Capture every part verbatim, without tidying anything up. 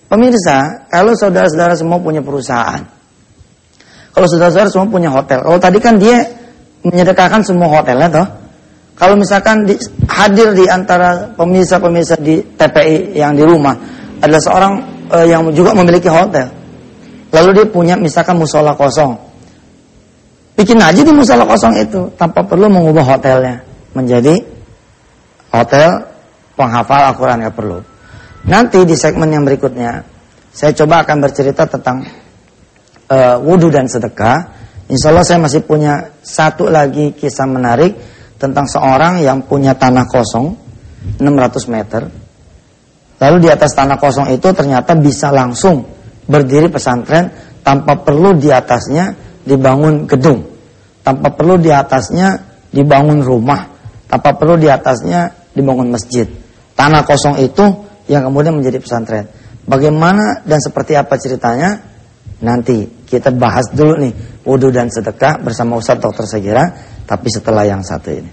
Pemirsa, kalau saudara-saudara semua punya perusahaan, kalau saudara-saudara semua punya hotel, kalau tadi kan dia menyedekahkan semua hotelnya toh. Kalau misalkan di, hadir di antara pemirsa-pemirsa di T P I yang di rumah adalah seorang uh, yang juga memiliki hotel, lalu dia punya misalkan musola kosong, bikin aja di musola kosong itu tanpa perlu mengubah hotelnya menjadi hotel penghafal Al-Quran, nggak perlu. Nanti di segmen yang berikutnya saya coba akan bercerita tentang uh, wudhu dan sedekah. Insya Allah saya masih punya satu lagi kisah menarik tentang seorang yang punya tanah kosong enam ratus meter. Lalu di atas tanah kosong itu ternyata bisa langsung berdiri pesantren tanpa perlu di atasnya dibangun gedung, tanpa perlu di atasnya dibangun rumah, tanpa perlu di atasnya dibangun masjid. Tanah kosong itu yang kemudian menjadi pesantren. Bagaimana dan seperti apa ceritanya? Nanti kita bahas dulu nih wudhu dan sedekah bersama Ustaz Doktor Sagira, tapi setelah yang satu ini.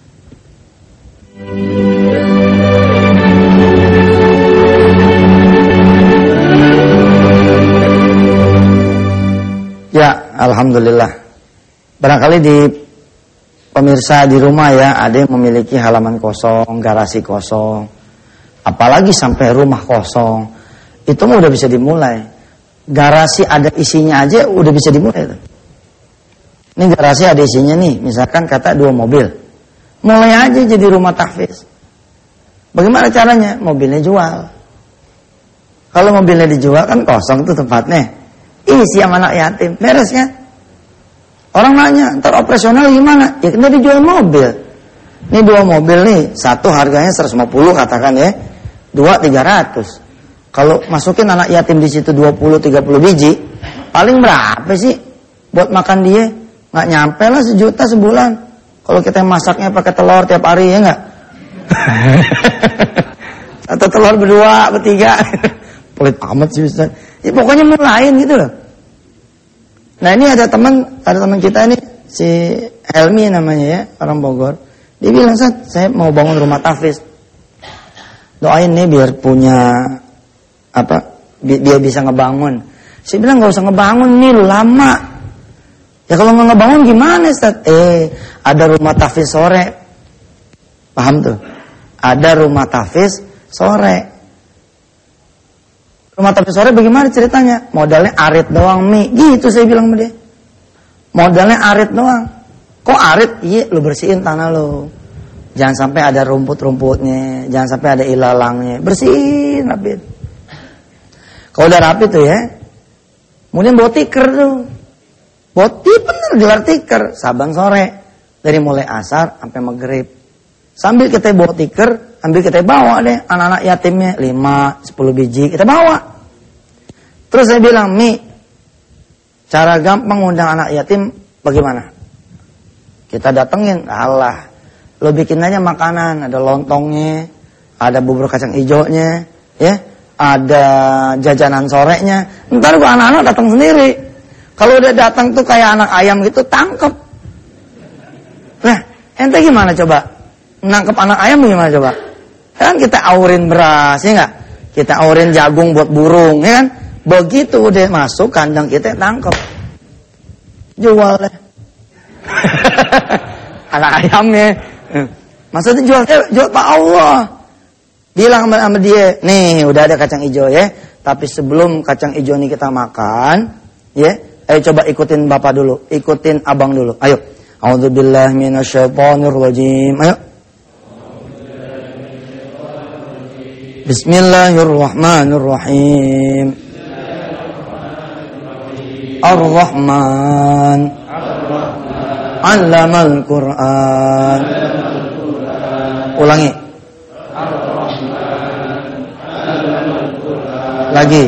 Ya, alhamdulillah. Barangkali di pemirsa di rumah ya ada yang memiliki halaman kosong, garasi kosong, apalagi sampai rumah kosong. Itu mah udah bisa dimulai. Garasi ada isinya aja udah bisa dimulai. Ini garasi ada isinya nih, misalkan kata dua mobil. Mulai aja jadi rumah tahfiz. Bagaimana caranya? Mobilnya jual. Kalau mobilnya dijual kan kosong tuh tempatnya. Isi sama anak yatim, beres kan? Orang nanya, ntar operasional gimana? Ya kita dijual mobil. Ini dua mobil nih, satu harganya seratus lima puluh katakan ya, dua tiga ratus. Kalau masukin anak yatim di situ dua puluh tiga puluh biji, paling berapa sih buat makan dia? Nggak nyampe lah sejuta sebulan. Kalau kita masaknya pakai telur tiap hari ya nggak? Atau telur berdua, bertiga. Pelit amat sih Ustaz. Ya pokoknya mulain gitu loh. Nah ini ada teman, ada teman kita ini si Helmi namanya ya, orang Bogor. Dia bilang, Ustaz, saya mau bangun rumah tahfiz. Doain nih biar punya apa? Dia bisa ngebangun. Saya bilang nggak usah ngebangun nih, lu lama. Ya kalau nggak ngebangun gimana Ustaz? Eh, ada rumah tahfiz sore. Paham tuh? Ada rumah tahfiz sore. Rumah tahfiz sore bagaimana ceritanya? Modalnya arit doang Mi. Gitu saya bilang sama dia. Modalnya arit doang. Kok arit? Iya, lu bersihin tanah lu. Jangan sampai ada rumput-rumputnya, jangan sampai ada ilalangnya. Bersihin, rapiin. Kalau udah rapi tuh ya, kemudian bawa tikar tuh. Bawa tikar, bener gelar tikar. Saban sore, dari mulai asar sampai maghrib. Sambil kita bawa tikar, ambil kita bawa deh anak-anak yatimnya lima, sepuluh biji kita bawa. Terus saya bilang, Mi, cara gampang undang anak yatim bagaimana? Kita datengin, Allah, lo bikin aja makanan, ada lontongnya, ada bubur kacang hijaunya, ya, ada jajanan sorenya. Ntar gua anak-anak datang sendiri. Kalau udah datang tuh kayak anak ayam gitu, tangkep. Nah, ente gimana coba? Nangkep anak ayam gimana coba? Kan kita aurin beras, ya nggak? Kita aurin jagung buat burung, ya kan? Begitu udah masuk kandang kita tangkep, jual deh. Anak ayamnya, maksudnya jual, jual Pak Allah. Bilang sama dia, nih udah ada kacang hijau ya. Tapi sebelum kacang hijau ini kita makan, ya, ayo coba ikutin bapak dulu, ikutin abang dulu. Ayo, A'udzubillahi minasyaitonirrajim. Ayo. Bismillahirrahmanirrahim. Ar-Rahman. Allamal Quran. Ulangi. Lagi.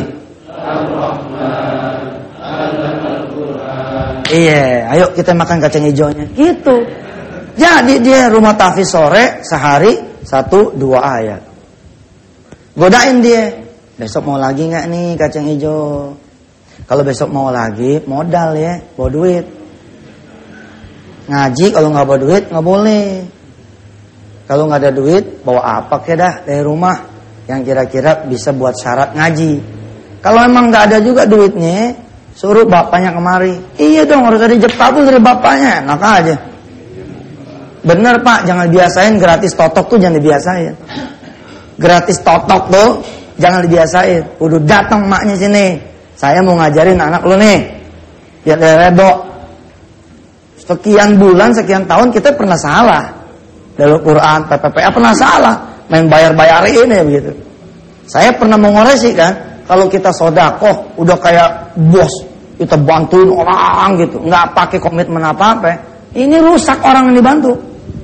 Iya, ayo kita makan kacang hijaunya. Gitu. Jadi dia rumah tahfiz sore sehari satu dua ayat. Godain dia. Besok mau lagi nggak nih kacang hijau? Kalau besok mau lagi modal ya, bawa duit. Ngaji kalau nggak bawa duit nggak boleh. Kalau nggak ada duit bawa apa kek dah dari rumah yang kira-kira bisa buat syarat ngaji. Kalau emang nggak ada juga duitnya, suruh bapaknya kemari. Iya dong, harus ada jepah tuh dari bapaknya. Enak aja. Bener Pak, jangan biasain gratis totok tuh, jangan dibiasain. Gratis totok tuh jangan dibiasain. Udah datang maknya sini. Saya mau ngajarin anak lu nih. Biar dia redo. Sekian bulan, sekian tahun kita pernah salah. Dalam Quran, P P P A pernah salah. Main bayar-bayarin ya begitu. Saya pernah mengoreksi kan. Kalau kita sodakoh, udah kayak bos. Kita bantuin orang gitu. Nggak pakai komitmen apa-apa. Ini rusak orang yang dibantu.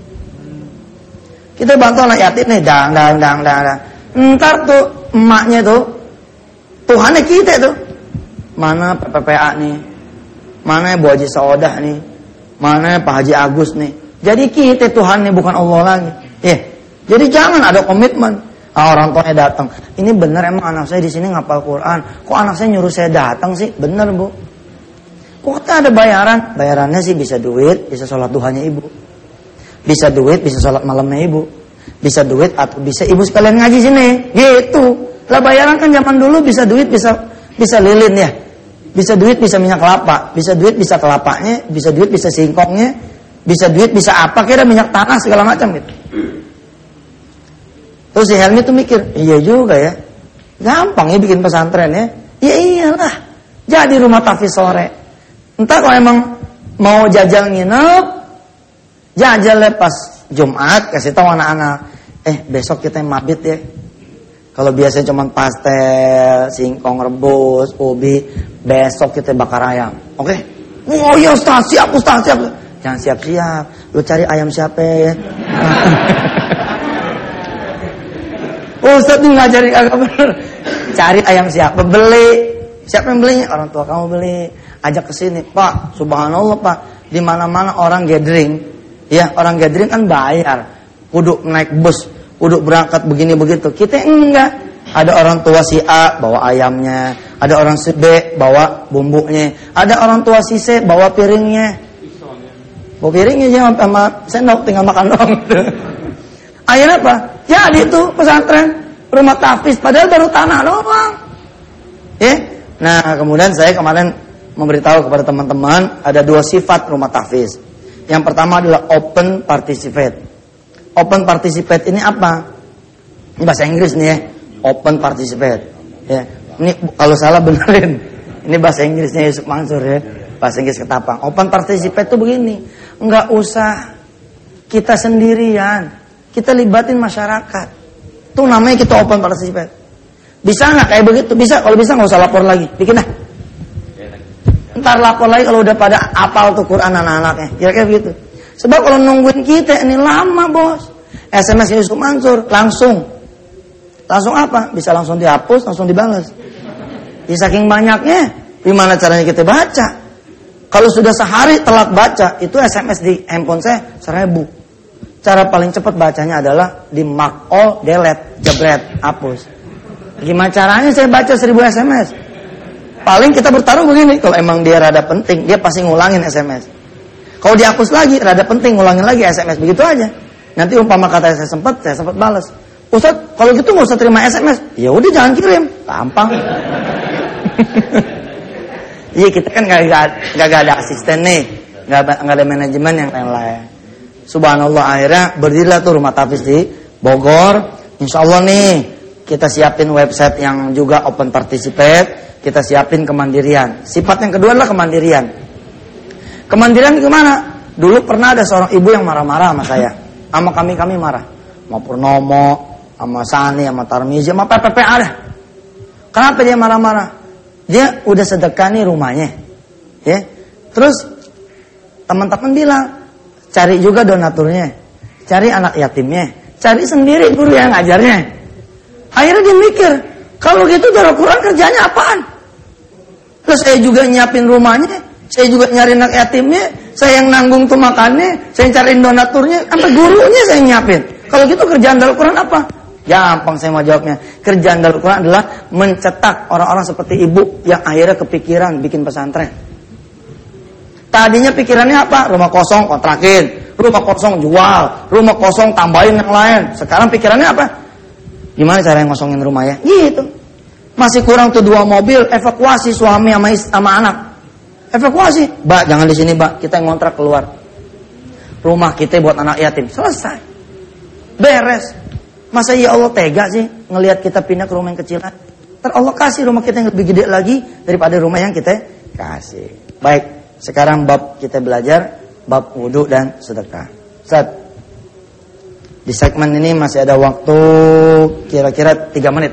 Kita bantu anak yatim nih, dang, dang, dang, dang, dang. Ntar tuh emaknya tuh, Tuhannya kita tuh. Mana P P P A nih, mana Bu Haji Saodah nih, mana Pak Haji Agus nih. Jadi kita Tuhannya, bukan Allah lagi. Ya, jadi jangan ada komitmen. Ah, orang tuanya datang. Ini bener emang anak saya di sini ngapal Quran. Kok anak saya nyuruh saya datang sih? Bener Bu. Kok kita ada bayaran? Bayarannya sih bisa duit, bisa sholat duhanya ibu. Bisa duit, bisa sholat malamnya ibu. Bisa duit atau bisa ibu sekalian ngaji sini. Gitu. Lah bayaran kan zaman dulu bisa duit, bisa bisa lilin ya. Bisa duit, bisa minyak kelapa. Bisa duit, bisa kelapanya. Bisa duit, bisa singkongnya. Bisa duit, bisa apa. Kira minyak tanah segala macam gitu. Terus si Helmi tuh mikir, iya juga ya. Gampang ya bikin pesantren ya. Ya iyalah. Jadi rumah tahfiz sore. Entah kalau emang mau jajal nginep, jajal pas Jumat, kasih tahu anak-anak, eh besok kita mabit ya. Kalau biasanya cuma pastel, singkong rebus, ubi, besok kita bakar ayam. Oke? Okay? Oh iya Ustaz, siap Ustaz, siap. Jangan siap-siap, lu cari ayam siapa ya? Ustaz tuh ngajarin agak bener. Cari ayam siapa, beli. Siapa yang belinya? Orang tua kamu beli. Ajak ke sini, Pak. Subhanallah, Pak. Di mana-mana orang gathering, ya, orang gathering kan bayar. Kudu naik bus, kudu berangkat begini begitu. Kita enggak. Ada orang tua si A bawa ayamnya, ada orang si B bawa bumbunya, ada orang tua si C bawa piringnya. Bawa piringnya aja sama sendok, tinggal makan dong. Akhirnya apa? Jadi itu pesantren, rumah tahfiz, padahal baru tanah doang. Ya. Nah, kemudian saya kemarin memberitahu kepada teman-teman ada dua sifat rumah tahfiz. Yang pertama adalah open participate. Open participate ini apa? Ini bahasa Inggris nih ya. Open participate. Ya. Ini kalau salah benerin. Ini bahasa Inggrisnya Yusuf Mansur ya. Bahasa Inggris ketapang. Open participate itu begini. Enggak usah kita sendirian. Kita libatin masyarakat. Itu namanya kita open participate. Bisa nggak kayak begitu? Bisa. Kalau bisa nggak usah lapor lagi. Bikin dah. Ntar lapor lagi kalau udah pada apal tuh Quran anak-anaknya. Kira-kira begitu. Sebab kalau nungguin kita ini lama bos. S M S Yusuf Mansur langsung. Langsung apa? Bisa langsung dihapus, langsung dibalas. Ya saking banyaknya. Gimana caranya kita baca? Kalau sudah sehari telat baca, itu S M S di handphone saya seribu. Cara paling cepat bacanya adalah di mark all, delete, jebret, hapus. Gimana caranya saya baca seribu S M S? Paling kita bertaruh begini, kalau emang dia rada penting, dia pasti ngulangin S M S. Kalau dihapus lagi, rada penting, ngulangin lagi S M S, begitu aja. Nanti umpama kata saya sempat, saya sempat balas. Ustaz, kalau gitu nggak usah terima S M S. Ya udah jangan kirim, gampang. Iya kita kan nggak nggak ada asisten nih, nggak nggak ada manajemen yang lain-lain. Subhanallah akhirnya berdirilah tuh rumah tahfiz di Bogor. Insya Allah nih kita siapin website yang juga open participate. Kita siapin kemandirian. Sifat yang kedua adalah kemandirian. Kemandirian gimana? Dulu pernah ada seorang ibu yang marah-marah sama saya, sama kami-kami marah. Sama Purnomo, sama Sani, sama Tarmizi, sama P P P A dah. Kenapa dia marah-marah? Dia udah sedekah nih rumahnya. Ya. Terus teman-teman bilang, cari juga donaturnya, cari anak yatimnya, cari sendiri guru yang ngajarnya. Akhirnya dia mikir, kalau gitu Darul Quran kerjanya apaan? Terus saya juga nyiapin rumahnya, saya juga nyari anak yatimnya, saya yang nanggung tuh makannya, saya cariin donaturnya, sampai gurunya saya nyiapin. Kalau gitu kerjaan Darul Quran apa? Gampang saya mau jawabnya. Kerjaan Darul Quran adalah mencetak orang-orang seperti ibu yang akhirnya kepikiran bikin pesantren. Tadinya pikirannya apa? Rumah kosong kontrakin, rumah kosong jual, rumah kosong tambahin yang lain. Sekarang pikirannya apa? Gimana cara ngosongin rumahnya? Gitu. Masih kurang tuh dua mobil, evakuasi suami sama, sama anak. Evakuasi. Mbak, jangan di sini, Mbak. Kita ngontrak keluar. Rumah kita buat anak yatim. Selesai. Beres. Masa ya Allah tega sih ngelihat kita pindah ke rumah yang kecil? Ntar Allah kasih rumah kita yang lebih gede lagi daripada rumah yang kita kasih. Baik, sekarang bab kita belajar bab wudu dan sedekah. Ustaz, di segmen ini masih ada waktu kira-kira tiga menit.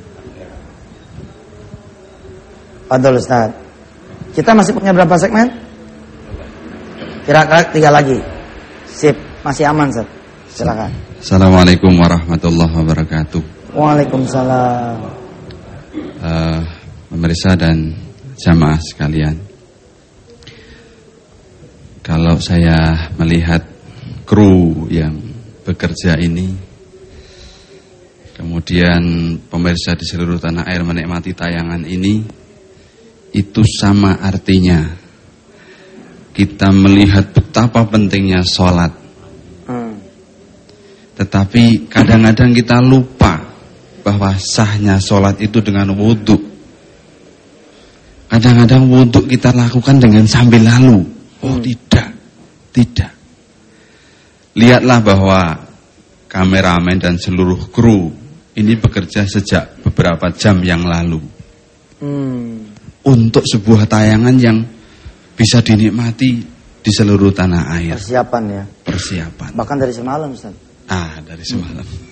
Padahal Ustaz, kita masih punya berapa segmen? Kira-kira tiga lagi. Sip, masih aman Ustaz. Silakan. Assalamualaikum warahmatullahi wabarakatuh. Waalaikumsalam. Uh, pemirsa dan jamaah sekalian, kalau saya melihat kru yang bekerja ini, kemudian pemirsa di seluruh tanah air menikmati tayangan ini, itu sama artinya kita melihat betapa pentingnya sholat. Hmm. Tetapi kadang-kadang kita lupa bahwa sahnya sholat itu dengan wudhu. Kadang-kadang wudhu kita lakukan dengan sambil lalu. Oh hmm. tidak, tidak. Lihatlah bahwa kameramen dan seluruh kru ini bekerja sejak beberapa jam yang lalu. Hmm. Untuk sebuah tayangan yang bisa dinikmati di seluruh tanah air. Persiapan ya. Persiapan. Bahkan dari semalam Ustaz. Ah, dari semalam. Hmm.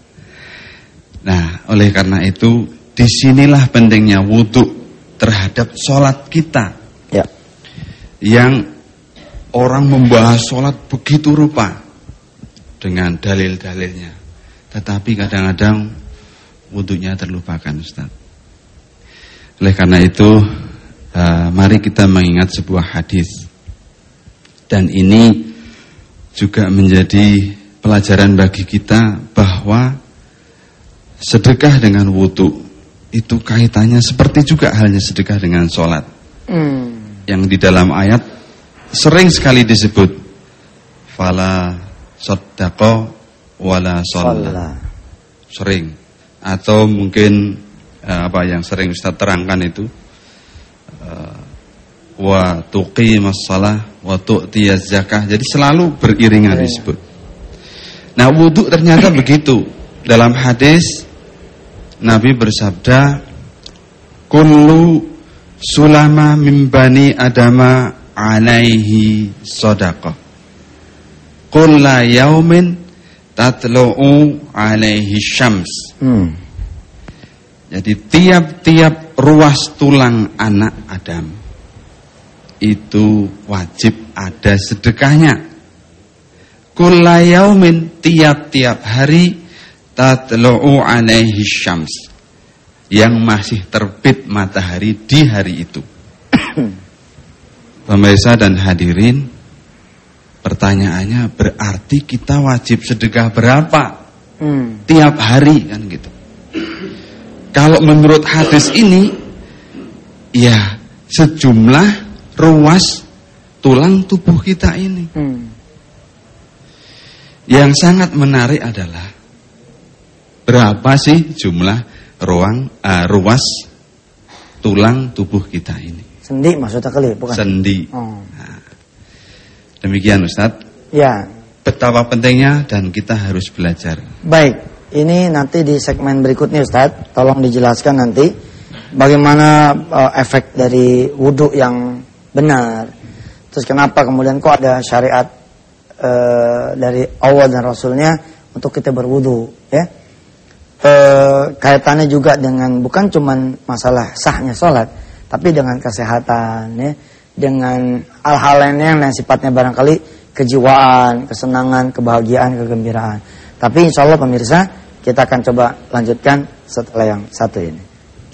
Nah, oleh karena itu, disinilah pentingnya wudhu terhadap sholat kita. Ya. Yang orang membahas sholat begitu rupa dengan dalil-dalilnya, tetapi kadang-kadang wudhunya terlupakan, Ustaz. Oleh karena itu, uh, mari kita mengingat sebuah hadis, dan ini juga menjadi pelajaran bagi kita bahwa sedekah dengan wudhu itu kaitannya seperti juga halnya sedekah dengan sholat. Hmm. Yang di dalam ayat sering sekali disebut fala sodako wala sholat. Sering. Atau mungkin eh, apa yang sering Ustaz terangkan itu uh, wa tuqimas shalah wa tu'tiyaz zakah. Jadi selalu beriringan yeah. disebut. Nah, wudhu ternyata begitu. Dalam hadis Nabi bersabda, kullu sulama min bani adama alaihi sadaqah. Kulla yaumin tatlu'u alaihi syams. Hmm. Jadi tiap-tiap ruas tulang anak Adam itu wajib ada sedekahnya. Kulla yaumin, tiap-tiap hari, tatlu'u alaihi syams, yang masih terbit matahari di hari itu. Pemirsa dan hadirin, pertanyaannya berarti kita wajib sedekah berapa? Hmm. Tiap hari kan gitu. Kalau menurut hadis ini, ya sejumlah ruas tulang tubuh kita ini. Hmm. Yang sangat menarik adalah berapa sih jumlah ruang uh, ruas tulang tubuh kita ini? Sendi maksudnya kali, bukan? Sendi. Oh. Nah, demikian Ustadz. Ya. Betapa pentingnya dan kita harus belajar. Baik, ini nanti di segmen berikutnya Ustadz, tolong dijelaskan nanti bagaimana uh, efek dari wudhu yang benar. Terus kenapa kemudian kok ada syariat Uh, dari Allah dan Rasulnya untuk kita berwudu, ya. Uh, kaitannya juga dengan bukan cuman masalah sahnya sholat, tapi dengan kesehatan, ya, dengan hal-hal lainnya yang sifatnya barangkali kejiwaan, kesenangan, kebahagiaan, kegembiraan. Tapi insya Allah pemirsa, kita akan coba lanjutkan setelah yang satu ini.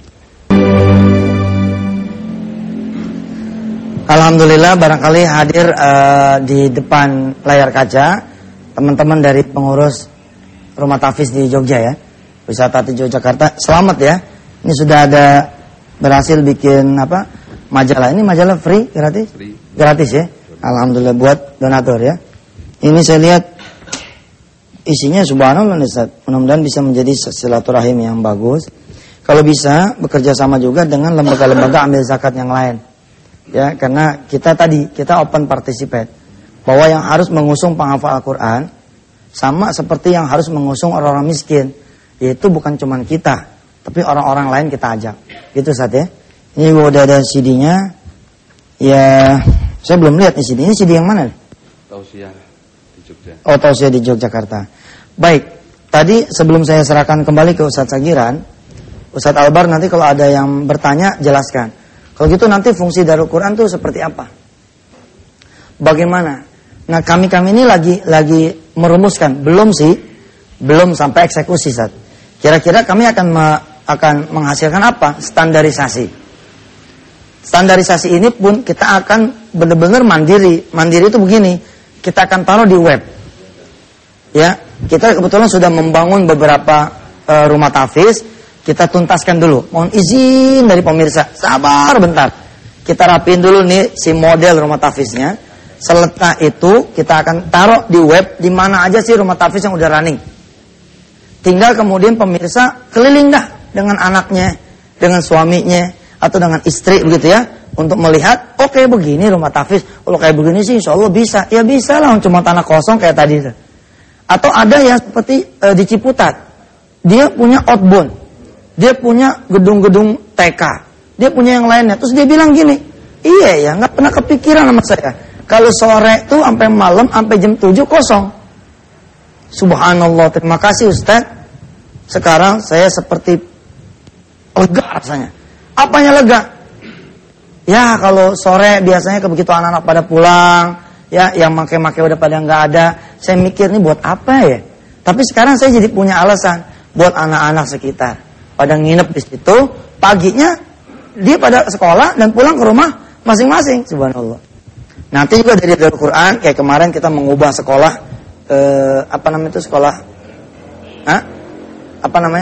Alhamdulillah barangkali hadir uh, di depan layar kaca teman-teman dari pengurus Rumah Tahfiz di Jogja ya, Wisata di Yogyakarta. Selamat ya, ini sudah ada berhasil bikin apa majalah. Ini majalah free, gratis? Free. Gratis ya, alhamdulillah buat donatur ya. Ini saya lihat isinya subhanallah Ustaz. Mudah-mudahan bisa menjadi silaturahim yang bagus. Kalau bisa bekerja sama juga dengan lembaga-lembaga amil zakat yang lain. Ya, karena kita tadi kita open participate. Bahwa yang harus mengusung penghafal Al-Qur'an sama seperti yang harus mengusung orang-orang miskin, yaitu bukan cuma kita, tapi orang-orang lain kita ajak. Gitu Ustaz ya. Ini udah ada C D-nya. Ya, saya belum lihat nih C D. Ini C D yang mana? Tausiah di Jogja. Oh, Tausiah di Yogyakarta. Baik, tadi sebelum saya serahkan kembali ke Ustaz Sagiran, Ustaz Albar nanti kalau ada yang bertanya jelaskan. Kalau gitu nanti fungsi Darul Quran itu seperti apa? Bagaimana? Nah, kami-kami ini lagi lagi merumuskan, belum sih, belum sampai eksekusi, Ustaz. Kira-kira kami akan me, akan menghasilkan apa? Standarisasi. Standarisasi ini pun kita akan benar-benar mandiri. Mandiri itu begini, kita akan taruh di web. Ya, kita kebetulan sudah membangun beberapa uh, rumah tahfiz. Kita tuntaskan dulu. Mohon izin dari pemirsa, sabar bentar. Kita rapiin dulu nih si model rumah tahfiznya. Setelah itu kita akan taruh di web di mana aja sih rumah tahfiz yang udah running. Tinggal kemudian pemirsa keliling dah dengan anaknya, dengan suaminya atau dengan istri begitu ya, untuk melihat, oke okay, begini rumah tahfiz. Kalau kayak begini sih insya Allah bisa. Ya bisa lah, cuma tanah kosong kayak tadi. Atau ada yang seperti e, di Ciputat. Dia punya outbound. Dia punya gedung-gedung T K. Dia punya yang lainnya. Terus dia bilang gini, iya ya, nggak pernah kepikiran sama saya. Kalau sore tuh sampai malam, sampai jam tujuh kosong. Subhanallah, terima kasih Ustaz. Sekarang saya seperti lega rasanya. Apanya lega? Ya kalau sore biasanya begitu anak-anak pada pulang, ya yang make-make udah pada nggak ada. Saya mikir nih buat apa ya? Tapi sekarang saya jadi punya alasan buat anak-anak sekitar. Pada nginep di situ, paginya dia pada sekolah dan pulang ke rumah masing-masing. Subhanallah. Nanti juga dari Darul Quran, kayak kemarin kita mengubah sekolah, eh, apa namanya itu sekolah, Hah? apa namanya,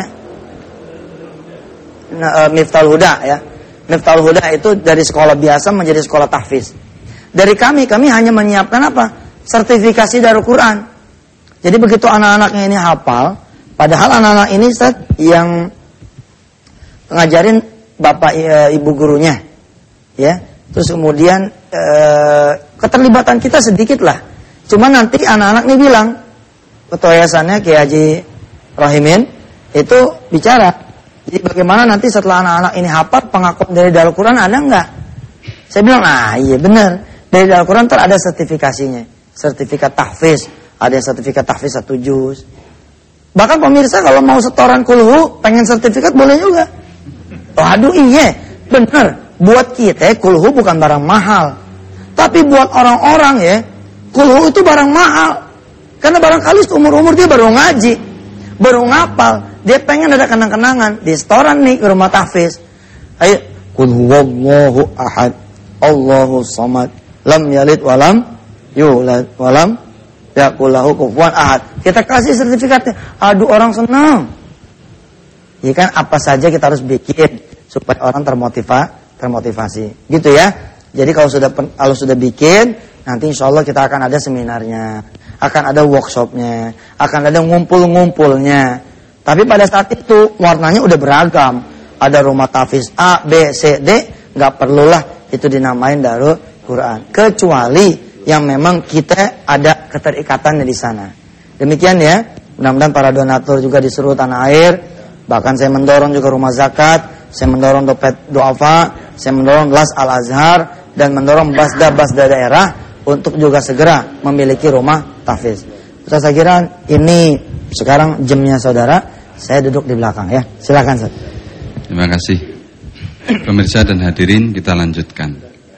nah, eh, Miftahul Huda ya, Miftahul Huda itu dari sekolah biasa menjadi sekolah tahfiz. Dari kami, kami hanya menyiapkan apa? Sertifikasi Darul Quran. Jadi begitu anak-anaknya ini hafal, padahal anak-anak ini Ustaz, yang ngajarin bapak e, ibu gurunya, ya. Terus kemudian e, keterlibatan kita sedikit lah. Cuma nanti anak-anak ini bilang, ketua yayasannya Kiai Haji Rahimin itu bicara. Jadi bagaimana nanti setelah anak-anak ini hafal, pengakuan dari Darul Quran ada enggak? Saya bilang, ah iya benar. Dari Darul Quran ter ada sertifikasinya, sertifikat tahfiz, ada sertifikat tahfiz satu juz. Bahkan pemirsa kalau mau setoran kulhu, pengen sertifikat boleh juga. Waduh iya, benar. Buat kita kulhu bukan barang mahal. Tapi buat orang-orang ya, kulhu itu barang mahal. Karena barangkali umur-umur dia baru ngaji, baru ngapal. Dia pengen ada kenang-kenangan di setoran nih ke rumah tahfiz. Ayo, qul huwallahu ahad, Allahu samad, lam yalid walam yulad walam yakul lahu kufuwan ahad. Kita kasih sertifikatnya. Aduh orang senang. Ya kan apa saja kita harus bikin supaya orang termotiva, termotivasi. Gitu ya. Jadi kalau sudah kalau sudah bikin, nanti insya Allah kita akan ada seminarnya, akan ada workshopnya, akan ada ngumpul-ngumpulnya. Tapi pada saat itu warnanya udah beragam. Ada rumah tahfiz A, B, C, D, nggak perlulah itu dinamain Darul Quran. Kecuali yang memang kita ada keterikatannya di sana. Demikian ya. Mudah-mudahan para donatur juga di seluruh tanah air. Bahkan saya mendorong juga rumah zakat, saya mendorong dompet duafa, saya mendorong Las Al-Azhar, dan mendorong basda-basda daerah untuk juga segera memiliki rumah tahfiz. Saya kira ini sekarang jamnya saudara, saya duduk di belakang ya. Silakan Ustaz. Terima kasih. Pemirsa dan hadirin, kita lanjutkan.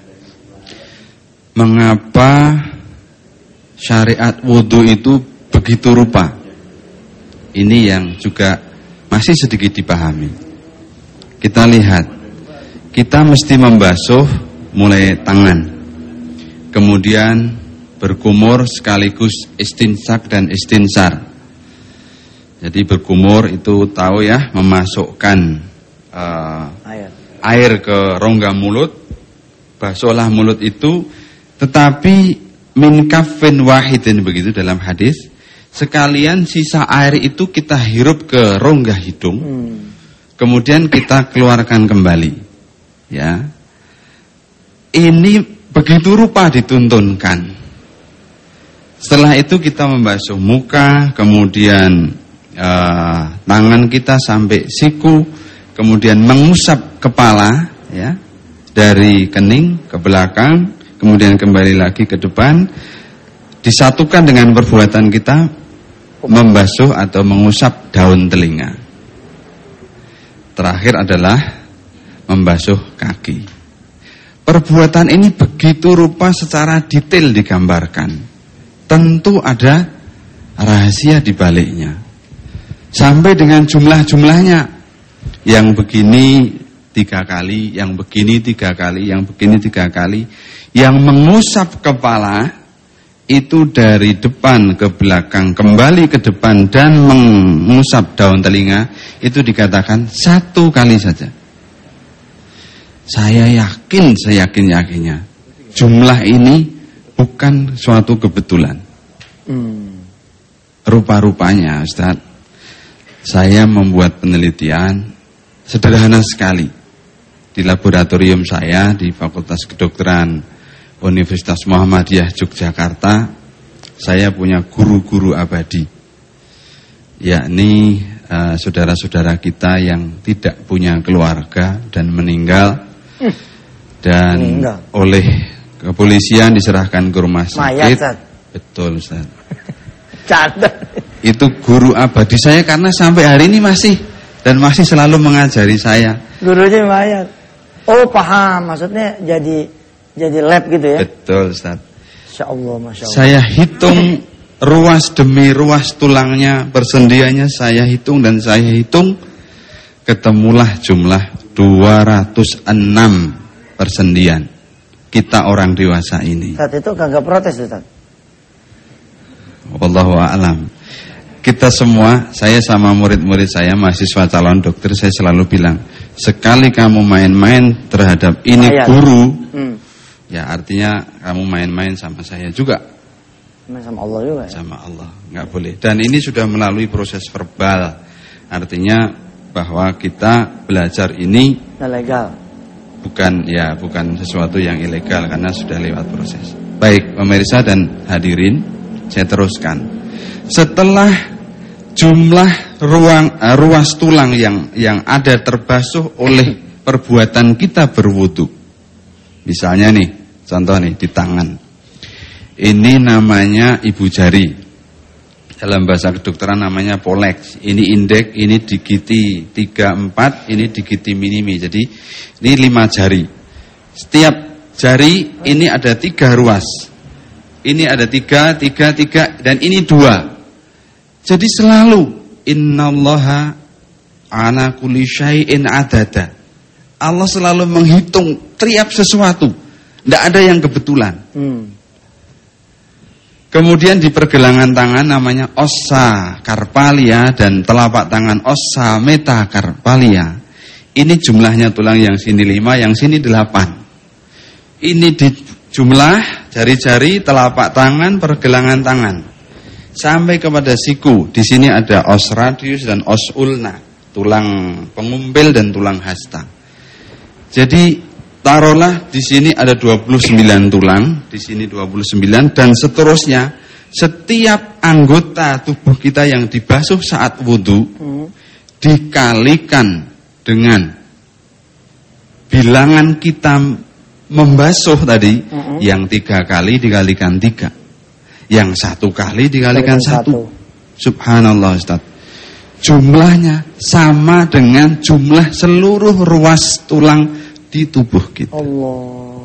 Mengapa syariat wudhu itu begitu rupa? Ini yang juga masih sedikit dipahami. Kita lihat, kita mesti membasuh mulai tangan, kemudian berkumur sekaligus istinsak dan istinsar. Jadi berkumur itu tahu ya, memasukkan uh, air. air ke rongga mulut, basuhlah mulut itu, tetapi min kaffin wahidin begitu dalam hadis. Sekalian sisa air itu kita hirup ke rongga hidung, hmm. kemudian kita keluarkan kembali. Ya. Ini begitu rupa dituntunkan. Setelah itu kita membasuh muka, kemudian uh, tangan kita sampai siku, kemudian mengusap kepala, ya, dari kening ke belakang, kemudian kembali lagi ke depan, disatukan dengan perbuatan kita membasuh atau mengusap daun telinga. Terakhir adalah membasuh kaki. Perbuatan ini begitu rupa secara detail digambarkan. Tentu ada rahasia di baliknya. Sampai dengan jumlah-jumlahnya. Yang begini tiga kali, yang begini tiga kali, yang begini tiga kali. Yang mengusap kepala itu dari depan ke belakang, kembali ke depan dan mengusap daun telinga, itu dikatakan satu kali saja. Saya yakin, saya yakin-yakinnya jumlah ini bukan suatu kebetulan. Hmm. Rupa-rupanya, Ustaz, saya membuat penelitian sederhana sekali di laboratorium saya di Fakultas Kedokteran Universitas Muhammadiyah Yogyakarta. Saya punya guru-guru abadi, yakni uh, saudara-saudara kita yang tidak punya keluarga dan meninggal, hmm. dan meninggal. Oleh kepolisian diserahkan ke rumah sakit. Mayat, betul, Ustaz. Itu guru abadi saya karena sampai hari ini masih dan masih selalu mengajari saya. Gurunya mayat. Oh, paham, maksudnya jadi jadi lab gitu ya? Betul, Ustaz. Masya Allah, Masya Allah. Saya hitung ruas demi ruas tulangnya, persendiannya saya hitung dan saya hitung, ketemulah jumlah dua ratus enam persendian kita orang dewasa ini. Saat itu kagak protes, Ustaz? Wallahu a'lam. Kita semua, saya sama murid-murid saya, mahasiswa calon dokter, saya selalu bilang, sekali kamu main-main terhadap ini Ayat. guru, hmm. ya artinya kamu main-main sama saya juga. Sama Allah juga ya? Sama Allah, nggak boleh. Dan ini sudah melalui proses verbal. Artinya bahwa kita belajar ini legal. Bukan ya, bukan sesuatu yang ilegal karena sudah lewat proses. Baik, pemirsa dan hadirin, saya teruskan. Setelah jumlah ruang uh, ruas tulang yang yang ada terbasuh oleh perbuatan kita berwudu. Misalnya nih, contoh nih di tangan. Ini namanya ibu jari. Dalam bahasa kedokteran namanya poleks. Ini indeks, ini digiti tiga empat, ini digiti minimi. Jadi ini lima jari. Setiap jari ini ada tiga ruas. Ini ada tiga, tiga, tiga, dan ini dua. Jadi selalu innallaha ala kulli syai'in adada. Allah selalu menghitung tiap sesuatu. Tidak ada yang kebetulan. Hmm. Kemudian di pergelangan tangan namanya ossa carpalia dan telapak tangan ossa metacarpalia. Ini jumlahnya tulang yang sini lima, yang sini delapan. Ini di jumlah jari-jari, telapak tangan, pergelangan tangan. Sampai kepada siku. Di sini ada os radius dan os ulna, tulang pengumpil dan tulang hasta. Jadi taruhlah di sini ada dua puluh sembilan tulang, di sini dua puluh sembilan dan seterusnya. Setiap anggota tubuh kita yang dibasuh saat wudu hmm. dikalikan dengan bilangan kita membasuh tadi, hmm. yang tiga kali dikalikan tiga, yang satu kali dikalikan satu. satu. Subhanallah, Ustaz. Jumlahnya sama dengan jumlah seluruh ruas tulang di tubuh kita. Allah.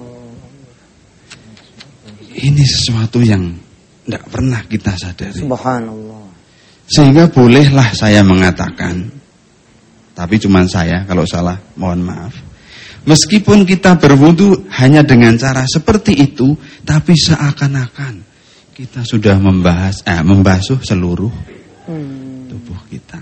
Ini sesuatu yang tidak pernah kita sadari. Subhanallah. Sehingga bolehlah saya mengatakan, tapi cuma saya, kalau salah mohon maaf. Meskipun kita berwudu hanya dengan cara seperti itu, tapi seakan-akan kita sudah membahas, eh, membasuh seluruh hmm. tubuh kita.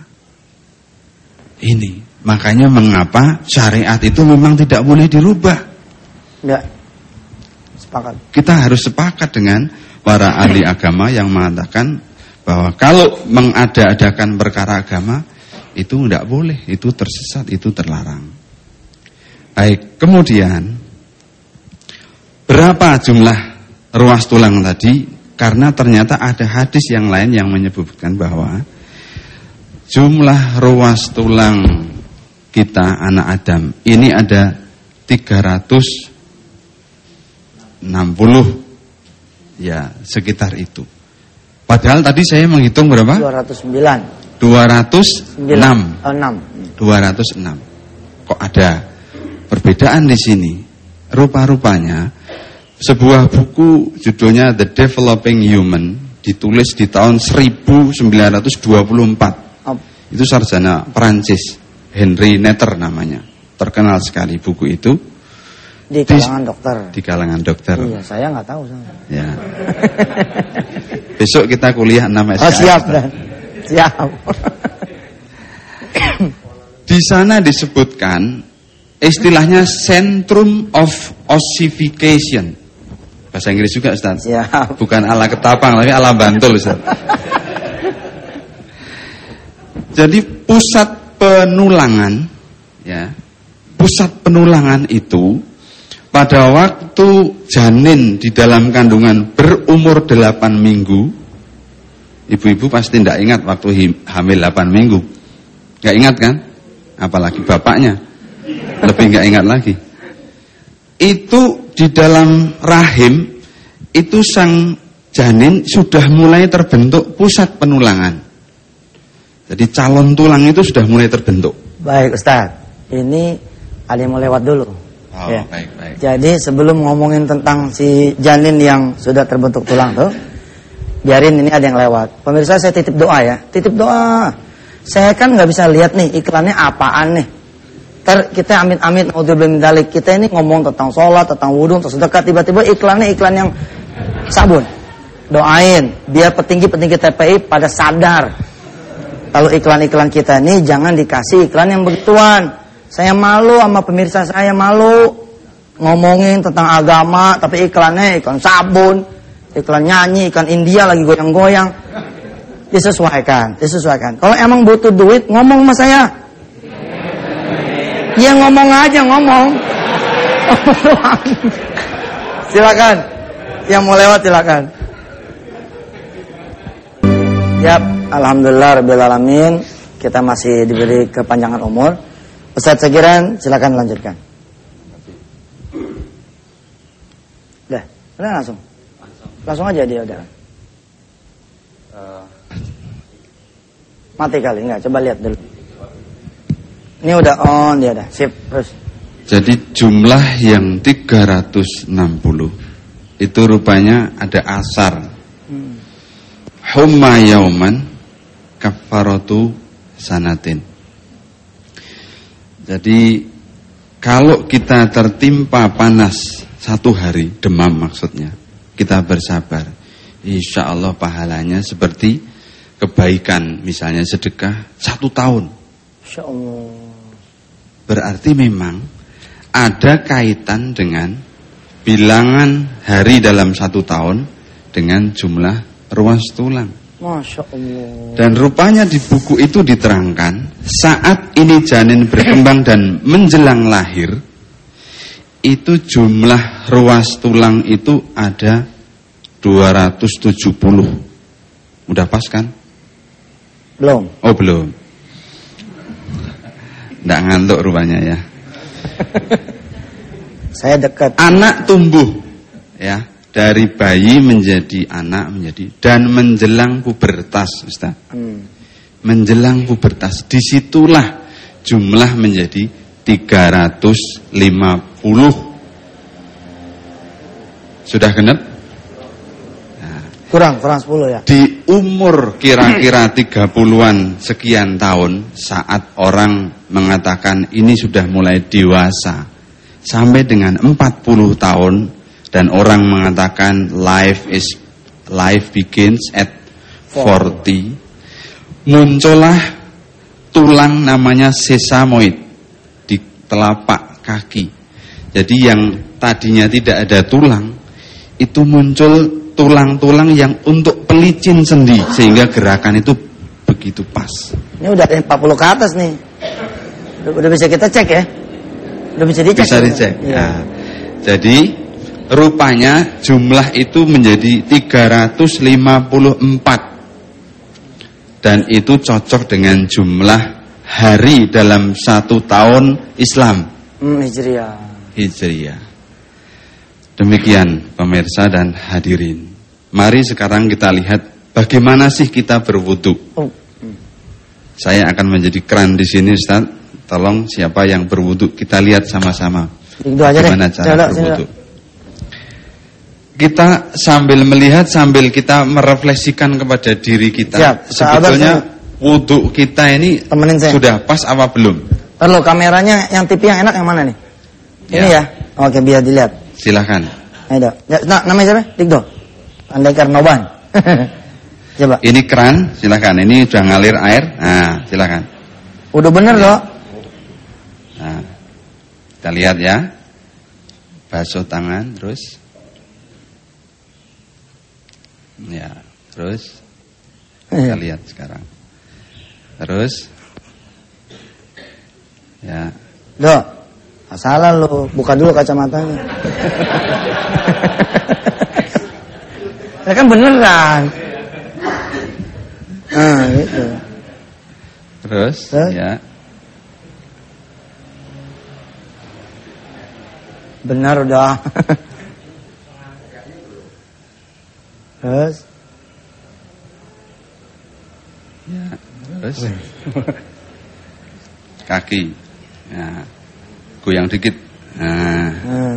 Ini makanya mengapa syariat itu memang tidak boleh dirubah. Enggak. Sepakat. Kita harus sepakat dengan para ahli agama yang mengatakan bahwa kalau mengada-adakan perkara agama Itu tidak boleh, itu tersesat, itu terlarang. Baik, kemudian berapa jumlah ruas tulang tadi? Karena ternyata ada hadis yang lain yang menyebutkan bahwa jumlah ruas tulang kita anak Adam ini ada tiga ratus enam puluh, ya sekitar itu. Padahal tadi saya menghitung berapa? dua ratus sembilan. dua ratus enam. Oh, enam. dua ratus enam. Kok ada perbedaan di sini? Rupa-rupanya sebuah buku judulnya The Developing Human ditulis di tahun seribu sembilan ratus dua puluh empat. Oh. Itu sarjana Perancis, Henry Netter namanya. Terkenal sekali buku itu. Di kalangan di, dokter. Di kalangan dokter. Iya, saya nggak tahu. Sama. Ya. Besok kita kuliah enam S K S. Oh, siap dan siap. Di sana disebutkan istilahnya Centrum of Ossification. Bahasa Inggris juga, Ustaz. Siap. Bukan ala Ketapang, tapi ala Bantul, Ustaz. Jadi pusat penulangan, ya, pusat penulangan itu pada waktu janin di dalam kandungan berumur delapan minggu, ibu-ibu pasti tidak ingat waktu hamil delapan minggu. Nggak ingat kan? Apalagi bapaknya, lebih nggak ingat lagi. Itu di dalam rahim, itu sang janin sudah mulai terbentuk pusat penulangan. Jadi calon tulang itu sudah mulai terbentuk. Baik Ustaz, ini ada yang mau lewat dulu. Oh, ya. baik, baik. Jadi sebelum ngomongin tentang si janin yang sudah terbentuk tulang tuh, biarin ini ada yang lewat. Pemirsa, saya titip doa ya, titip doa. Saya kan nggak bisa lihat nih iklannya apaan nih. Ntar kita amit-amit naudzubillah min dzalik, kita ini ngomong tentang sholat, tentang wudhu, tentang sedekah, tiba-tiba iklannya iklan yang sabun. Doain biar petinggi-petinggi T P I pada sadar. Kalau iklan-iklan kita ini jangan dikasih iklan yang begituan. Saya malu sama pemirsa saya, malu ngomongin tentang agama tapi iklannya iklan sabun, iklan nyanyi, iklan India lagi goyang-goyang. Disesuaikan, disesuaikan. Kalau emang butuh duit ngomong sama saya. Ya ngomong aja, ngomong. Silakan. Yang mau lewat silakan. Yap, alhamdulillah rabbil alamin. Kita masih diberi kepanjangan umur. Ustaz Sagiran, silakan lanjutkan. Udah, udah langsung. Langsung aja dia udah. Mati kali enggak? Coba lihat dulu. Ini udah on, dia dah. Sip, terus. Jadi jumlah yang tiga ratus enam puluh itu rupanya ada asar. Hmm. Humma yauman kafaratu sanatin. Jadi kalau kita tertimpa panas satu hari, demam maksudnya, kita bersabar, insya Allah pahalanya seperti kebaikan, misalnya sedekah satu tahun. Insya Allah. Berarti memang ada kaitan dengan bilangan hari dalam satu tahun dengan jumlah ruas tulang. Masya Allah. Dan rupanya di buku itu diterangkan saat ini janin berkembang dan menjelang lahir, itu jumlah ruas tulang itu ada dua ratus tujuh puluh. Udah pas kan? Belum. Oh belum. Nggak ngantuk rupanya ya. Saya dekat. Anak tumbuh ya. Dari bayi menjadi anak menjadi dan menjelang pubertas, Ustaz. Hmm. Menjelang pubertas, disitulah jumlah menjadi tiga ratus lima puluh. Sudah genep? Nah, kurang, kurang sepuluh ya. Di umur kira-kira tiga puluhan sekian tahun, saat orang mengatakan ini sudah mulai dewasa, sampai dengan empat puluh tahun. Dan orang mengatakan life is life begins at forty. Muncullah tulang namanya sesamoid di telapak kaki. Jadi yang tadinya tidak ada tulang, itu muncul tulang-tulang yang untuk pelicin sendi, sehingga gerakan itu begitu pas. Ini udah ada empat puluh ke atas nih. Udah, udah bisa kita cek ya? Udah bisa dicek. Bisa dicek. Ya. Nah, jadi rupanya jumlah itu menjadi tiga ratus lima puluh empat. Dan itu cocok dengan jumlah hari dalam satu tahun Islam. Hmm, Hijriah. Hijriah. Demikian pemirsa dan hadirin. Mari sekarang kita lihat bagaimana sih kita berwudu. Oh. Hmm. Saya akan menjadi keran di sini, Ustaz. Tolong siapa yang berwudu kita lihat sama-sama. Itu aja bagaimana deh. Cara berwudu. Kita sambil melihat, sambil kita merefleksikan kepada diri kita. Siap, sebetulnya wudu kita ini sudah pas apa belum? Perlu kameranya yang tipe yang enak yang mana nih? Ya. Ini ya. Oke, biar dilihat. Silakan. Ayo, ya, nah, namanya siapa? Dikdo. Andai Karnoban. Coba. Ini keran, silakan. Ini sudah ngalir air. Nah, silakan. Udah bener ya. Loh. Nah, kita lihat ya. Basuh tangan terus. Ya, terus kita lihat sekarang. Terus. Ya. Dok, salah lo, buka dulu kacamatanya. Ya kan beneran. Nah, gitu. Terus, Terus? Ya. Benar udah. Terus. Ya, terus. Kaki. Ya. Goyang dikit. Nah. Hmm.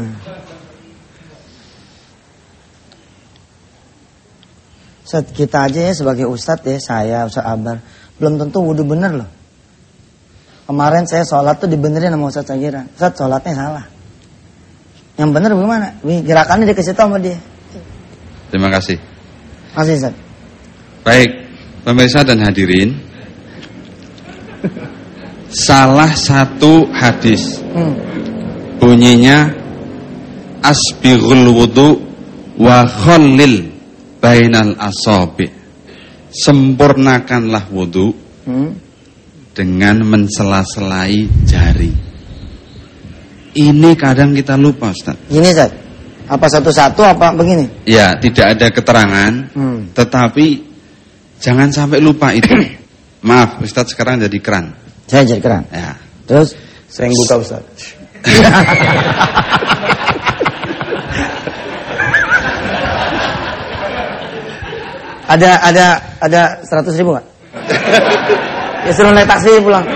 Ustaz, kita aja ya sebagai ustadz ya, saya Ustaz Abar, belum tentu wudu bener loh. Kemarin saya sholat tuh dibenerin sama Ustaz Sagiran. Ustaz, sholatnya salah. Yang bener bagaimana? Gerakannya dikasih tahu sama dia. Terima kasih. Masih Ustaz. Baik, pemirsa dan hadirin. Salah satu hadis hmm. bunyinya asbighul wudu wa khallil bainal asabi. Sempurnakanlah wudu hmm. dengan mensela-selai jari. Ini kadang kita lupa, Ustaz. Gini, Ustaz. Apa satu-satu apa begini? Ya, tidak ada keterangan. Hmm. Tetapi jangan sampai lupa itu. Maaf, Ustaz sekarang jadi keran. Saya jadi keran. Ya. Terus saya yang buka, Ustaz. ada ada ada seratus ribu nggak? Ya suruh naik taksi pulang.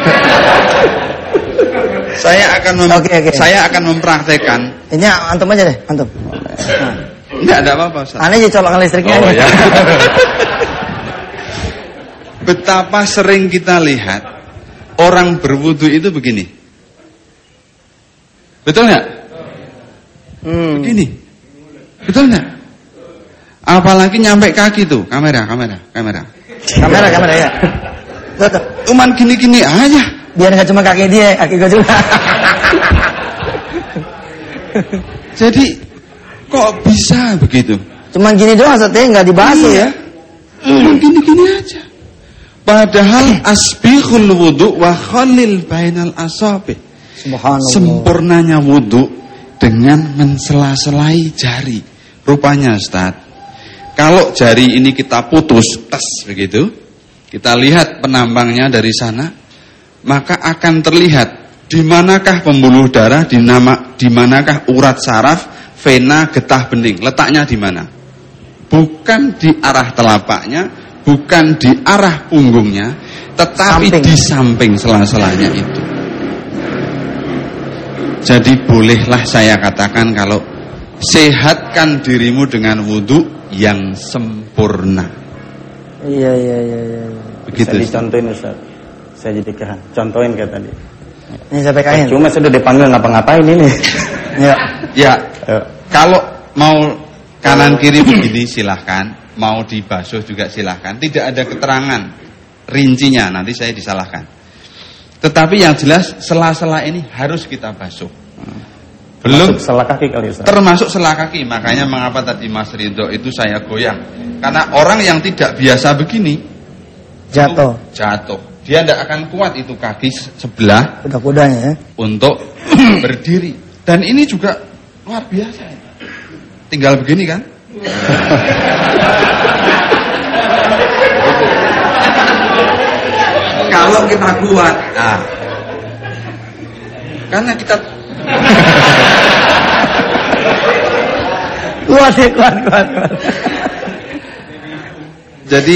Saya akan mem okay, okay. saya akan mempraktekkan. Ini antum aja deh, antum. Nah. Enggak ada apa-apa, Ustaz. Aneh aja colokan listriknya. Oh, ya. Betapa sering kita lihat orang berwudu itu begini. Betul nggak? Hmm. Begini. Betul nggak? Apalagi nyampe kaki tuh, kamera, kamera, kamera. Kamera, kamera ya. Betul. Cuman gini-gini aja. Biar nggak cuma kaki dia, kaki gue juga. Jadi kok bisa begitu? Cuman gini doang, satenya nggak dibahas iya. Ya. Cuman gini-gini aja. Padahal asbighul wudu wa khallil bainal asabi. Subhanallah. Sempurnanya wudu dengan mensela-selai jari. Rupanya, Ustaz, kalau jari ini kita putus, tes begitu, kita lihat penambangnya dari sana, maka akan terlihat di manakah pembuluh darah, di nama, di manakah urat saraf, vena, getah bening, letaknya di mana? Bukan di arah telapaknya, bukan di arah punggungnya, tetapi samping. Di samping sela-selanya itu. Jadi bolehlah saya katakan kalau sehatkan dirimu dengan wudu yang sempurna. Iya iya iya. iya. Begitu. Bisa dicontohin, Ustaz. Saya jadi keran. Contohin kayak tadi. Ini saya pekain. Cuma sudah dipanggil ngapa-ngapain ini. Ya. Ya. Kalau mau kanan kiri begini silahkan. Mau dibasuh juga silahkan. Tidak ada keterangan rincinya, nanti saya disalahkan. Tetapi yang jelas sela-sela ini harus kita basuh. Belum termasuk sela kaki kali, Ustaz. Termasuk sela kaki. Makanya mengapa tadi Mas Ridho itu saya goyang. Karena orang yang tidak biasa begini jatuh. Jatuh. dia tidak akan kuat itu kaki sebelah kuda-kudanya ya, untuk berdiri. Dan ini juga luar biasa. Tinggal begini kan? Kalau kita kuat, nah, karena kita kuat ya, kuat, kuat, kuat. Jadi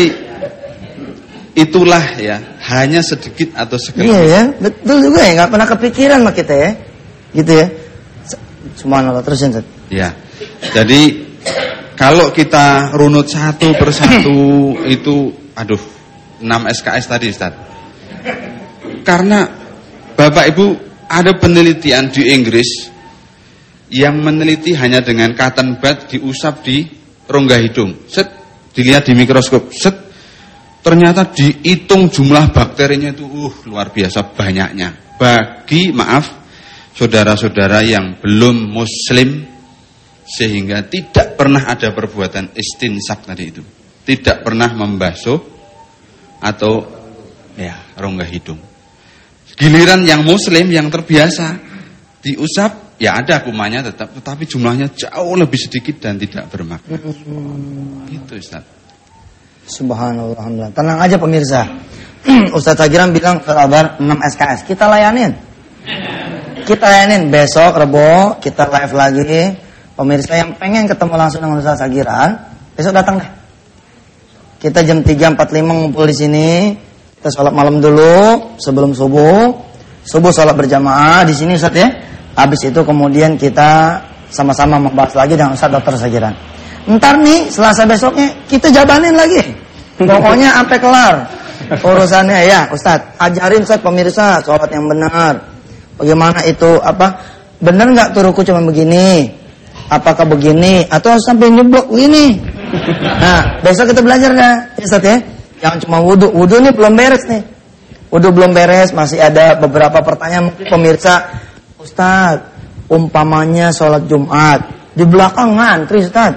itulah ya, hanya sedikit atau sekedar. Iya ya, betul juga ya, nggak pernah kepikiran sama kita ya, gitu ya. Subhanallah, terusin Ustaz. Ya, jadi kalau kita runut satu persatu itu, aduh, enam S K S tadi Ustaz. Karena Bapak Ibu ada penelitian di Inggris yang meneliti hanya dengan cotton bud diusap di rongga hidung. Set, dilihat di mikroskop. Set, ternyata dihitung jumlah bakterinya itu uh luar biasa banyaknya. Bagi maaf saudara-saudara yang belum muslim sehingga tidak pernah ada perbuatan istinsab tadi itu. Tidak pernah membasuh atau ya rongga hidung. Giliran yang muslim yang terbiasa diusap, ya ada kumannya tetap, tetapi jumlahnya jauh lebih sedikit dan tidak bermakna. Hmm. Gitu Ustaz. Subhanallah, alhamdulillah. Tenang aja pemirsa. Ustaz Sagiran bilang kabar enam S K S. Kita layanin. Kita layanin besok Rebo kita live lagi. Pemirsa yang pengen ketemu langsung dengan Ustaz Sagiran, besok datang deh. Kita jam tiga empat puluh lima ngumpul di sini. Kita sholat malam dulu sebelum subuh. Subuh sholat berjamaah di sini Ustaz ya. Habis itu kemudian kita sama-sama membahas lagi dengan Ustaz Dokter Sagiran. Ntar nih Selasa besoknya kita jabanin lagi. Pokoknya sampai kelar urusannya ya Ustaz. Ajarin Ustaz pemirsa sholat yang benar. Bagaimana itu apa? Benar nggak tuh ruku cuma begini? Apakah begini? Atau sampai nyeblok begini? Nah besok kita belajar dah Ustaz ya. Jangan cuma wudhu, wudhu ini belum beres nih. Wudhu belum beres, masih ada beberapa pertanyaan mungkin pemirsa. Ustaz, umpamanya sholat Jumat di belakang ngantri Ustaz.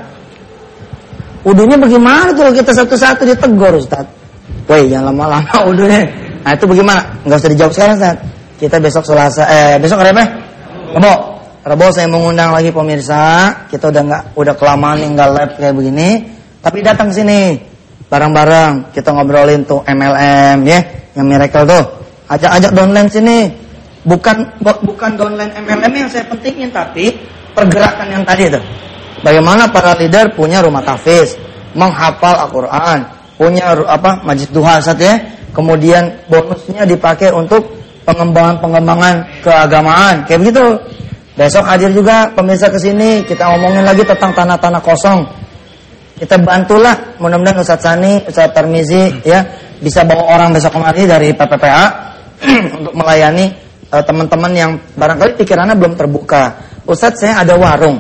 Wudhunya bagaimana tuh kita satu-satu ditegur Ustaz? Woi, jangan lama-lama wudhunya. Nah itu bagaimana? Enggak usah dijawab sekarang Ustaz. Kita besok Selasa, eh besok apa? Rebo, Rebo saya mengundang lagi pemirsa. Kita udah nggak, udah kelamaan nggak live kayak begini. Tapi datang sini. Bareng-bareng kita ngobrolin tuh M L M ya, yang miracle tuh. Ajak-ajak downline sini. Bukan bukan downline M L M yang saya pentingin, tapi pergerakan yang tadi itu. Bagaimana para leader punya rumah tahfiz, menghafal Al-Qur'an, punya apa? Majlis duha Ustaz ya. Kemudian bonusnya dipakai untuk pengembangan-pengembangan keagamaan. Kayak begitu. Besok hadir juga pemirsa ke sini, kita ngomongin lagi tentang tanah-tanah kosong. Kita bantulah, mudah-mudahan Ustaz Sani, Ustaz Tarmizi ya bisa bawa orang besok kemari dari P P P A untuk melayani uh, teman-teman yang barangkali pikirannya belum terbuka. Ustaz, saya ada warung.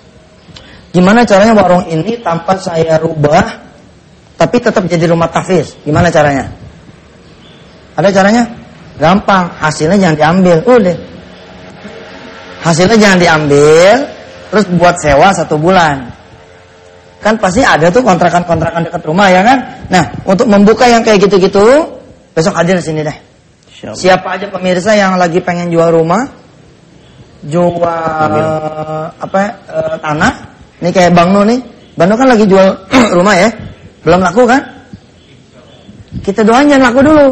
Gimana caranya warung ini tanpa saya rubah tapi tetap jadi rumah tahfiz? Gimana caranya? Ada caranya? Gampang, hasilnya jangan diambil. Udah. Hasilnya jangan diambil, terus buat sewa satu bulan. Kan pasti ada tuh kontrakan-kontrakan dekat rumah ya kan. Nah untuk membuka yang kayak gitu-gitu besok hadir sini deh. Siapa aja pemirsa yang lagi pengen jual rumah, jual apa e, tanah. Ini kayak Bang Nu nih. Bang Nu kan lagi jual rumah ya. Belum laku kan? Kita doain jangan laku dulu.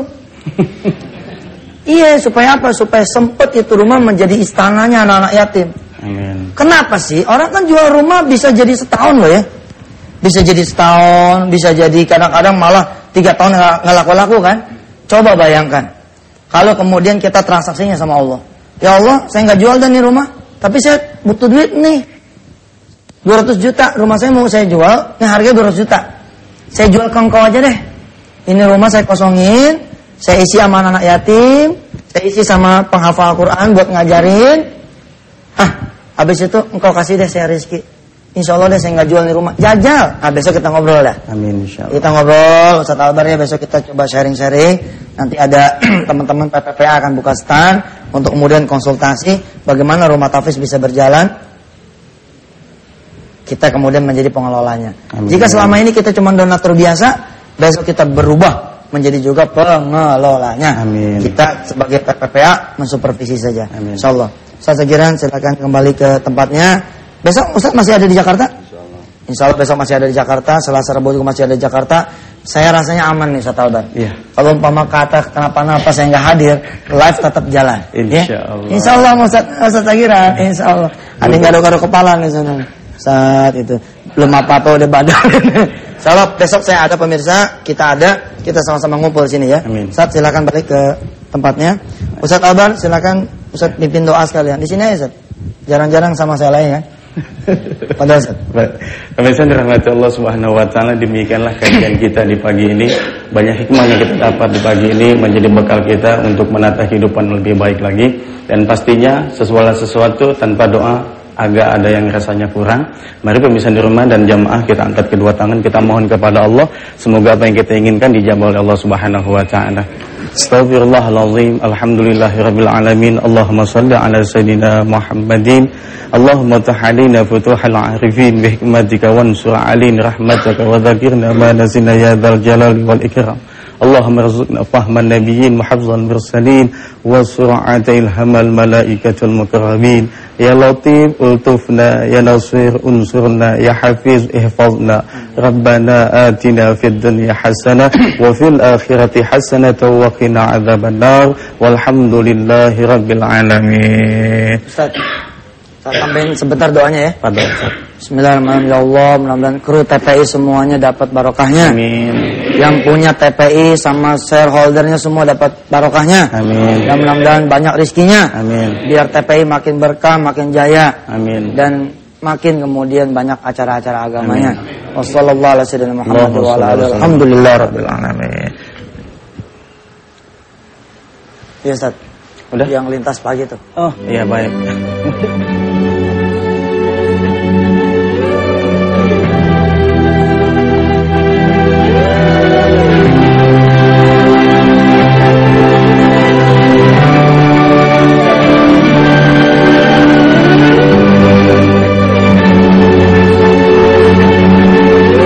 Iya supaya apa? Supaya sempet itu rumah menjadi istananya anak-anak yatim. Amin. Kenapa sih? Orang kan jual rumah bisa jadi setahun loh ya. Bisa jadi setahun, bisa jadi kadang-kadang malah tiga tahun nggak laku-laku kan? Coba bayangkan, kalau kemudian kita transaksinya sama Allah. Ya Allah, saya nggak jual dan nih rumah, tapi saya butuh duit nih, dua ratus juta, rumah saya mau saya jual, ini harganya dua ratus juta. Saya jual ke engkau aja deh. Ini rumah saya kosongin, saya isi sama anak yatim, saya isi sama penghafal Al-Quran buat ngajarin. Ah, habis itu engkau kasih deh saya rezeki. Insya Allah deh saya nggak jual di rumah, jajal. Nah besok kita ngobrol dah. Amin insya Allah. Kita ngobrol, Ustaz Albar ya besok kita coba sharing-sharing. Nanti ada teman-teman P P P A akan buka stand untuk kemudian konsultasi bagaimana rumah tahfiz bisa berjalan. Kita kemudian menjadi pengelolanya. Amin. Jika selama ini kita cuma donatur biasa, besok kita berubah menjadi juga pengelolanya. Amin. Kita sebagai P P P A mensupervisi saja. Amin. Insyaallah. Ustaz Zakiran silakan kembali ke tempatnya. Besok Ustaz masih ada di Jakarta? Insyaallah. Insyaallah besok masih ada di Jakarta. Selasa Rabu juga masih ada di Jakarta. Saya rasanya aman nih Ustaz Albar. Iya. Kalau umpama kata kenapa-napa saya nggak hadir, live tetap jalan. Insyaallah. Ya? Insyaallah Ustaz Ustaz Zakiran. Insyaallah. Ada yang garuk-garuk kepala nih sana. Saat itu belum apa-apa udah badan. Insyaallah besok saya ada pemirsa, kita ada, kita sama-sama ngumpul di sini ya. Amin. Ustaz silakan balik ke tempatnya. Ustaz Albar silakan Ustaz pimpin doa sekalian. Di sini aja Ustaz. Jarang-jarang sama saya lain ya. Pada Ustaz. Baik. Pemirsa dirahmati Allah Subhanahu wa taala, demikianlah kajian kita di pagi ini. Banyak hikmah yang kita dapat di pagi ini menjadi bekal kita untuk menata kehidupan lebih baik lagi, dan pastinya sesuatu sesuatu tanpa doa agak ada yang rasanya kurang. Mari pemirsa di rumah dan jamaah kita angkat kedua tangan, kita mohon kepada Allah semoga apa yang kita inginkan dijabah oleh Allah Subhanahu wa taala. Astaghfirullahalazim. Alhamdulillahirabbil alamin. Allahumma shalli ala sayidina Muhammadin. Allahumma tahallina futuhal arifin bi hikmatika wansur alina rahmataka wa dzakirna ma nasina ya dzal jalali wal ikram. Allahumma rzuqna fahman nabiyyin muhaffazan mursalin wa sur'atil hamal malaikatul mukarramin. Ya Latif ultufna, ya Nasir unsurna, ya Hafiz ihfazna. Rabbana atina fid dunya hasanah wa fil akhirati hasanah wa qina adzabannar. Walhamdulillahi rabbil alamin. Ustaz, saya tambahin sebentar doanya ya. Pada Ustaz. Bismillahirrahmanirrahim. Ya Allah, mudah-mudahan kru T P I semuanya dapat barokahnya. Amin. Yang punya T P I sama shareholdernya semua dapat barokahnya. Amin. Dan mudah-mudahan banyak rezekinya. Amin. Biar T P I makin berkah, makin jaya. Amin. Dan makin kemudian banyak acara-acara agamanya. Wassallallahu ala sayyidina Muhammad wa ala alihi. Alhamdulillahirabbil alamin. Ya Ustaz. Udah? Yang lintas pagi tuh. Oh, iya baik.